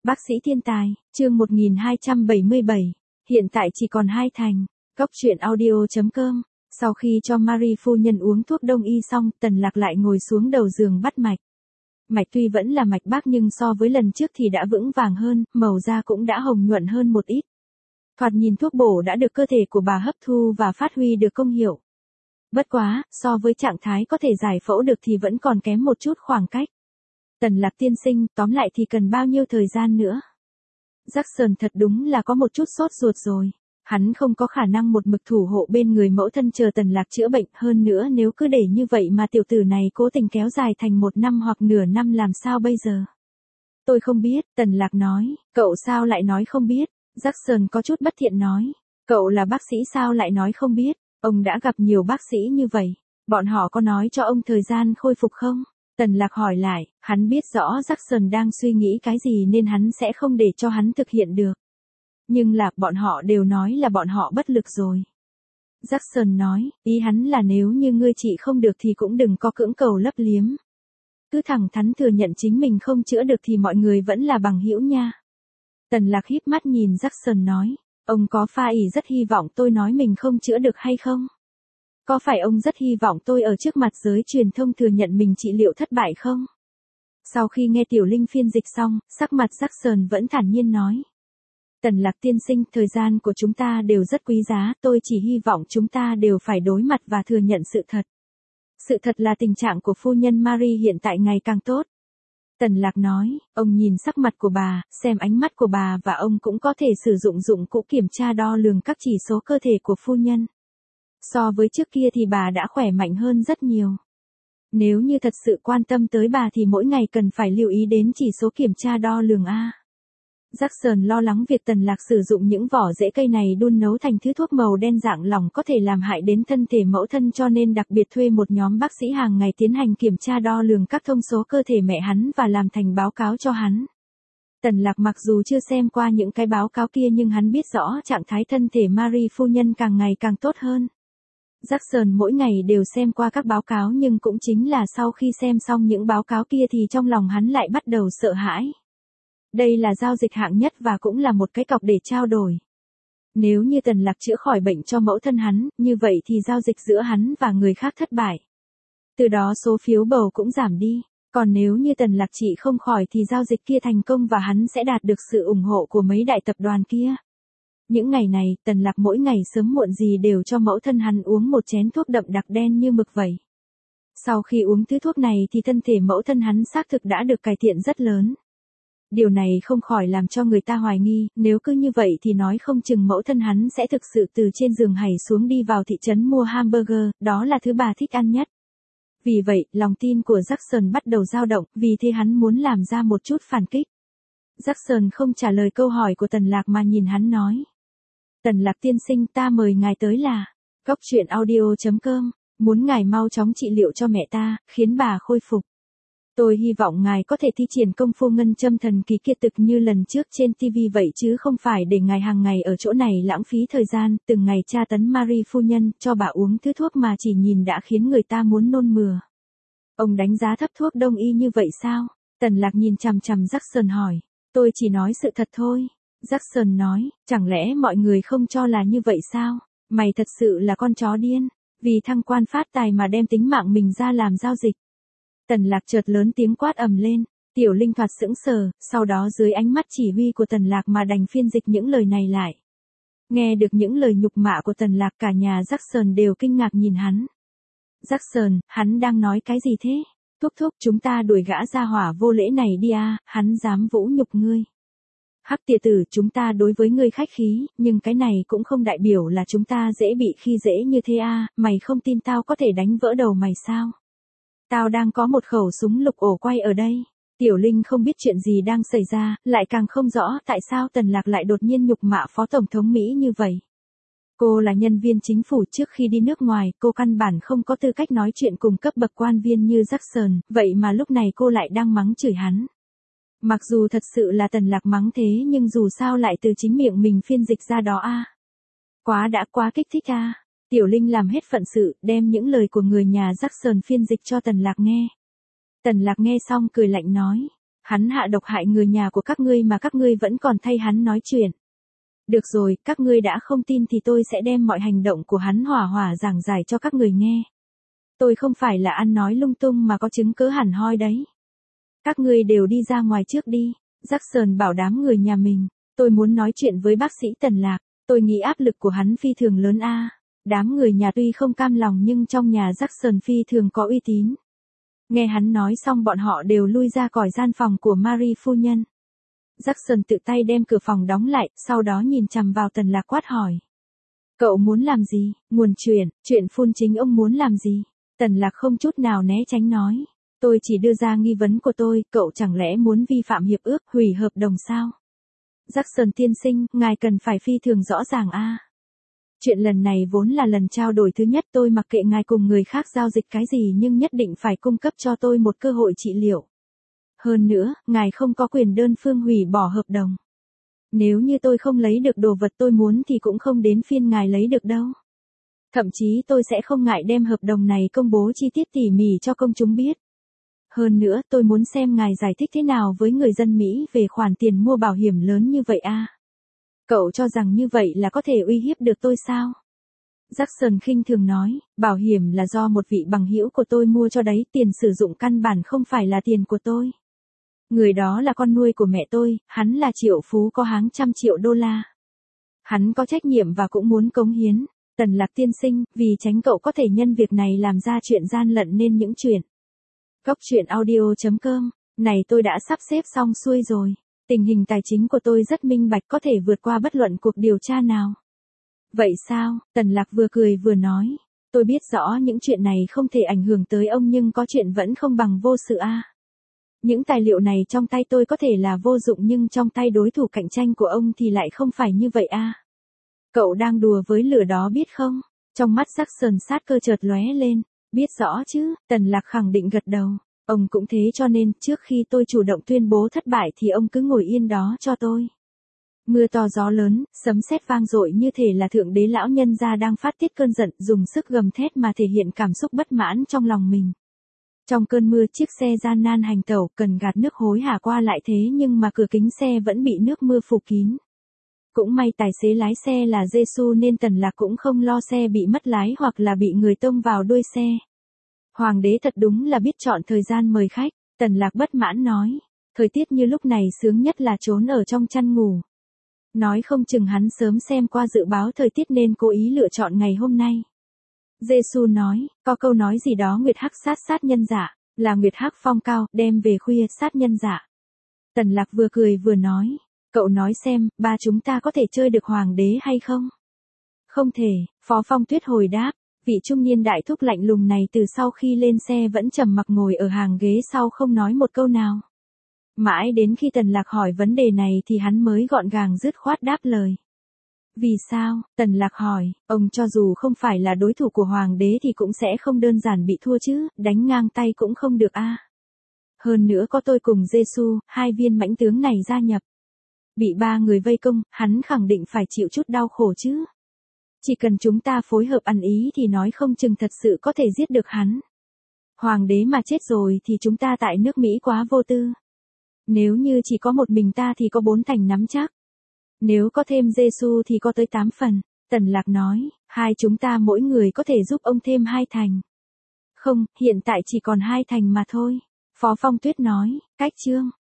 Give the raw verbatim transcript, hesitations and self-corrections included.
Bác sĩ thiên tài, chương một nghìn hai trăm bảy mươi bảy, hiện tại chỉ còn hai thành. Cốc truyện audio chấm com. Sau khi cho Marie phu nhân uống thuốc đông y xong, Tần Lạc lại ngồi xuống đầu giường bắt mạch. Mạch tuy vẫn là mạch bác nhưng so với lần trước thì đã vững vàng hơn, màu da cũng đã hồng nhuận hơn một ít. Thoạt nhìn thuốc bổ đã được cơ thể của bà hấp thu và phát huy được công hiệu. Bất quá, so với trạng thái có thể giải phẫu được thì vẫn còn kém một chút khoảng cách. Tần Lạc tiên sinh, tóm lại thì cần bao nhiêu thời gian nữa? Jackson thật đúng là có một chút sốt ruột rồi. Hắn không có khả năng một mực thủ hộ bên người mẫu thân chờ Tần Lạc chữa bệnh, hơn nữa nếu cứ để như vậy mà tiểu tử này cố tình kéo dài thành một năm hoặc nửa năm làm sao bây giờ? Tôi không biết, Tần Lạc nói. Cậu sao lại nói không biết? Jackson có chút bất thiện nói. Cậu là bác sĩ sao lại nói không biết? Ông đã gặp nhiều bác sĩ như vậy. Bọn họ có nói cho ông thời gian khôi phục không? Tần Lạc hỏi lại, hắn biết rõ Jackson đang suy nghĩ cái gì nên hắn sẽ không để cho hắn thực hiện được. Nhưng là, bọn họ đều nói là bọn họ bất lực rồi. Jackson nói, ý hắn là nếu như ngươi trị không được thì cũng đừng có cưỡng cầu lấp liếm. Cứ thẳng thắn thừa nhận chính mình không chữa được thì mọi người vẫn là bằng hữu nha. Tần Lạc híp mắt nhìn Jackson nói, ông có pha ỷ rất hy vọng tôi nói mình không chữa được hay không? Có phải ông rất hy vọng tôi ở trước mặt giới truyền thông thừa nhận mình trị liệu thất bại không? Sau khi nghe Tiểu Linh phiên dịch xong, sắc mặt Jackson vẫn thản nhiên nói. Tần Lạc tiên sinh, thời gian của chúng ta đều rất quý giá, tôi chỉ hy vọng chúng ta đều phải đối mặt và thừa nhận sự thật. Sự thật là tình trạng của phu nhân Marie hiện tại ngày càng tốt. Tần Lạc nói, ông nhìn sắc mặt của bà, xem ánh mắt của bà và ông cũng có thể sử dụng dụng cụ kiểm tra đo lường các chỉ số cơ thể của phu nhân. So với trước kia thì bà đã khỏe mạnh hơn rất nhiều. Nếu như thật sự quan tâm tới bà thì mỗi ngày cần phải lưu ý đến chỉ số kiểm tra đo lường A. Jackson lo lắng việc Tần Lạc sử dụng những vỏ rễ cây này đun nấu thành thứ thuốc màu đen dạng lỏng có thể làm hại đến thân thể mẫu thân cho nên đặc biệt thuê một nhóm bác sĩ hàng ngày tiến hành kiểm tra đo lường các thông số cơ thể mẹ hắn và làm thành báo cáo cho hắn. Tần Lạc mặc dù chưa xem qua những cái báo cáo kia nhưng hắn biết rõ trạng thái thân thể Marie phu nhân càng ngày càng tốt hơn. Jackson mỗi ngày đều xem qua các báo cáo nhưng cũng chính là sau khi xem xong những báo cáo kia thì trong lòng hắn lại bắt đầu sợ hãi. Đây là giao dịch hạng nhất và cũng là một cái cọc để trao đổi. Nếu như Tần Lạc chữa khỏi bệnh cho mẫu thân hắn, như vậy thì giao dịch giữa hắn và người khác thất bại. Từ đó số phiếu bầu cũng giảm đi. Còn nếu như Tần Lạc trị không khỏi thì giao dịch kia thành công và hắn sẽ đạt được sự ủng hộ của mấy đại tập đoàn kia. Những ngày này, Tần Lạc mỗi ngày sớm muộn gì đều cho mẫu thân hắn uống một chén thuốc đậm đặc đen như mực vậy. Sau khi uống thứ thuốc này thì thân thể mẫu thân hắn xác thực đã được cải thiện rất lớn. Điều này không khỏi làm cho người ta hoài nghi, nếu cứ như vậy thì nói không chừng mẫu thân hắn sẽ thực sự từ trên giường hảy xuống đi vào thị trấn mua hamburger, đó là thứ bà thích ăn nhất. Vì vậy, lòng tin của Jackson bắt đầu dao động, vì thế hắn muốn làm ra một chút phản kích. Jackson không trả lời câu hỏi của Tần Lạc mà nhìn hắn nói. Tần Lạc tiên sinh, ta mời ngài tới là cốc truyện audio chấm com, muốn ngài mau chóng trị liệu cho mẹ ta, khiến bà khôi phục. Tôi hy vọng ngài có thể thi triển công phu ngân châm thần kỳ kiệt thực như lần trước trên ti vi vậy chứ không phải để ngài hàng ngày ở chỗ này lãng phí thời gian, từng ngày tra tấn Marie phu nhân, cho bà uống thứ thuốc mà chỉ nhìn đã khiến người ta muốn nôn mửa. Ông đánh giá thấp thuốc đông y như vậy sao? Tần Lạc nhìn chằm chằm Jackson hỏi. Tôi chỉ nói sự thật thôi. Jackson nói, chẳng lẽ mọi người không cho là như vậy sao? Mày thật sự là con chó điên, vì thăng quan phát tài mà đem tính mạng mình ra làm giao dịch. Tần Lạc chợt lớn tiếng quát ầm lên, Tiểu Linh thoạt sững sờ, sau đó dưới ánh mắt chỉ huy của Tần Lạc mà đành phiên dịch những lời này lại. Nghe được những lời nhục mạ của Tần Lạc cả nhà Jackson đều kinh ngạc nhìn hắn. Jackson, hắn đang nói cái gì thế? Thúc thúc, chúng ta đuổi gã ra hỏa vô lễ này đi à, hắn dám vũ nhục ngươi. Hắc tiệ tử, chúng ta đối với ngươi khách khí, nhưng cái này cũng không đại biểu là chúng ta dễ bị khi dễ như thế à, mày không tin tao có thể đánh vỡ đầu mày sao? Tao đang có một khẩu súng lục ổ quay ở đây. Tiểu Linh không biết chuyện gì đang xảy ra, lại càng không rõ tại sao Tần Lạc lại đột nhiên nhục mạ Phó Tổng thống Mỹ như vậy. Cô là nhân viên chính phủ, trước khi đi nước ngoài, cô căn bản không có tư cách nói chuyện cùng cấp bậc quan viên như Jackson, vậy mà lúc này cô lại đang mắng chửi hắn. Mặc dù thật sự là Tần Lạc mắng thế nhưng dù sao lại từ chính miệng mình phiên dịch ra đó a. Quá đã quá kích thích a. Tiểu Linh làm hết phận sự, đem những lời của người nhà Jackson phiên dịch cho Tần Lạc nghe. Tần Lạc nghe xong cười lạnh nói, Hắn hạ độc hại người nhà của các ngươi mà các ngươi vẫn còn thay hắn nói chuyện. Được rồi, các ngươi đã không tin thì tôi sẽ đem mọi hành động của hắn hỏa hỏa giảng giải cho các người nghe. Tôi không phải là ăn nói lung tung mà có chứng cứ hẳn hoi đấy. Các ngươi đều đi ra ngoài trước đi, Jackson bảo đám người nhà mình. Tôi muốn nói chuyện với bác sĩ Tần Lạc, tôi nghĩ áp lực của hắn phi thường lớn a. Đám người nhà tuy không cam lòng nhưng trong nhà Jackson phi thường có uy tín. Nghe hắn nói xong bọn họ đều lui ra khỏi gian phòng của Marie phu nhân. Jackson tự tay đem cửa phòng đóng lại, sau đó nhìn chằm vào Tần Lạc quát hỏi. Cậu muốn làm gì? Nguồn chuyện, chuyện phun chính ông muốn làm gì? Tần Lạc không chút nào né tránh nói. Tôi chỉ đưa ra nghi vấn của tôi, cậu chẳng lẽ muốn vi phạm hiệp ước, hủy hợp đồng sao? Jackson tiên sinh, ngài cần phải phi thường rõ ràng a. Chuyện lần này vốn là lần trao đổi thứ nhất, tôi mặc kệ ngài cùng người khác giao dịch cái gì nhưng nhất định phải cung cấp cho tôi một cơ hội trị liệu. Hơn nữa, ngài không có quyền đơn phương hủy bỏ hợp đồng. Nếu như tôi không lấy được đồ vật tôi muốn thì cũng không đến phiên ngài lấy được đâu. Thậm chí tôi sẽ không ngại đem hợp đồng này công bố chi tiết tỉ mỉ cho công chúng biết. Hơn nữa, tôi muốn xem ngài giải thích thế nào với người dân Mỹ về khoản tiền mua bảo hiểm lớn như vậy a. Cậu cho rằng như vậy là có thể uy hiếp được tôi sao? Jackson khinh thường nói, bảo hiểm là do một vị bằng hữu của tôi mua cho đấy, tiền sử dụng căn bản không phải là tiền của tôi. Người đó là con nuôi của mẹ tôi, hắn là triệu phú có hàng trăm triệu đô la. Hắn có trách nhiệm và cũng muốn cống hiến. Tần Lạc tiên sinh, vì tránh cậu có thể nhân việc này làm ra chuyện gian lận nên những chuyện. Góc truyện audio chấm com, này tôi đã sắp xếp xong xuôi rồi. Tình hình tài chính của tôi rất minh bạch, có thể vượt qua bất luận cuộc điều tra nào. Vậy sao? Tần Lạc vừa cười vừa nói. Tôi biết rõ những chuyện này không thể ảnh hưởng tới ông nhưng có chuyện vẫn không bằng vô sự a. Những tài liệu này trong tay tôi có thể là vô dụng nhưng trong tay đối thủ cạnh tranh của ông thì lại không phải như vậy a. Cậu đang đùa với lửa đó biết không? Trong mắt Jackson sát cơ chợt lóe lên. Biết rõ chứ, Tần Lạc khẳng định gật đầu. Ông cũng thế cho nên trước khi tôi chủ động tuyên bố thất bại thì ông cứ ngồi yên đó cho tôi. Mưa to gió lớn, sấm sét vang dội như thể là thượng đế lão nhân gia đang phát tiết cơn giận, dùng sức gầm thét mà thể hiện cảm xúc bất mãn trong lòng mình. Trong cơn mưa chiếc xe gian nan hành tẩu cần gạt nước hối hả qua lại thế nhưng mà cửa kính xe vẫn bị nước mưa phủ kín. Cũng may tài xế lái xe là Giê-xu nên Tần Lạc cũng không lo xe bị mất lái hoặc là bị người tông vào đuôi xe. Hoàng đế thật đúng là biết chọn thời gian mời khách, Tần Lạc bất mãn nói. Thời tiết như lúc này sướng nhất là trốn ở trong chăn ngủ. Nói không chừng hắn sớm xem qua dự báo thời tiết nên cố ý lựa chọn ngày hôm nay. Giê-xu nói, có câu nói gì đó nguyệt hắc sát sát nhân dạ, là nguyệt hắc phong cao, đem về khuya sát nhân dạ. Tần Lạc vừa cười vừa nói, cậu nói xem, ba chúng ta có thể chơi được hoàng đế hay không? Không thể, Phó Phong Tuyết hồi đáp, vị trung niên đại thúc lạnh lùng này từ sau khi lên xe vẫn trầm mặc ngồi ở hàng ghế sau không nói một câu nào. Mãi đến khi Tần Lạc hỏi vấn đề này thì hắn mới gọn gàng dứt khoát đáp lời. Vì sao? Tần Lạc hỏi, ông cho dù không phải là đối thủ của hoàng đế thì cũng sẽ không đơn giản bị thua chứ, đánh ngang tay cũng không được a. Hơn nữa có tôi cùng Giê-xu, hai viên mãnh tướng này gia nhập. Bị ba người vây công, hắn khẳng định phải chịu chút đau khổ chứ. Chỉ cần chúng ta phối hợp ăn ý thì nói không chừng thật sự có thể giết được hắn. Hoàng đế mà chết rồi thì chúng ta tại nước Mỹ quá vô tư. Nếu như chỉ có một mình ta thì có bốn thành nắm chắc. Nếu có thêm Giê-xu thì có tới tám phần. Tần Lạc nói, hai chúng ta mỗi người có thể giúp ông thêm hai thành. Không, hiện tại chỉ còn hai thành mà thôi. Phó Phong Tuyết nói, cách chương.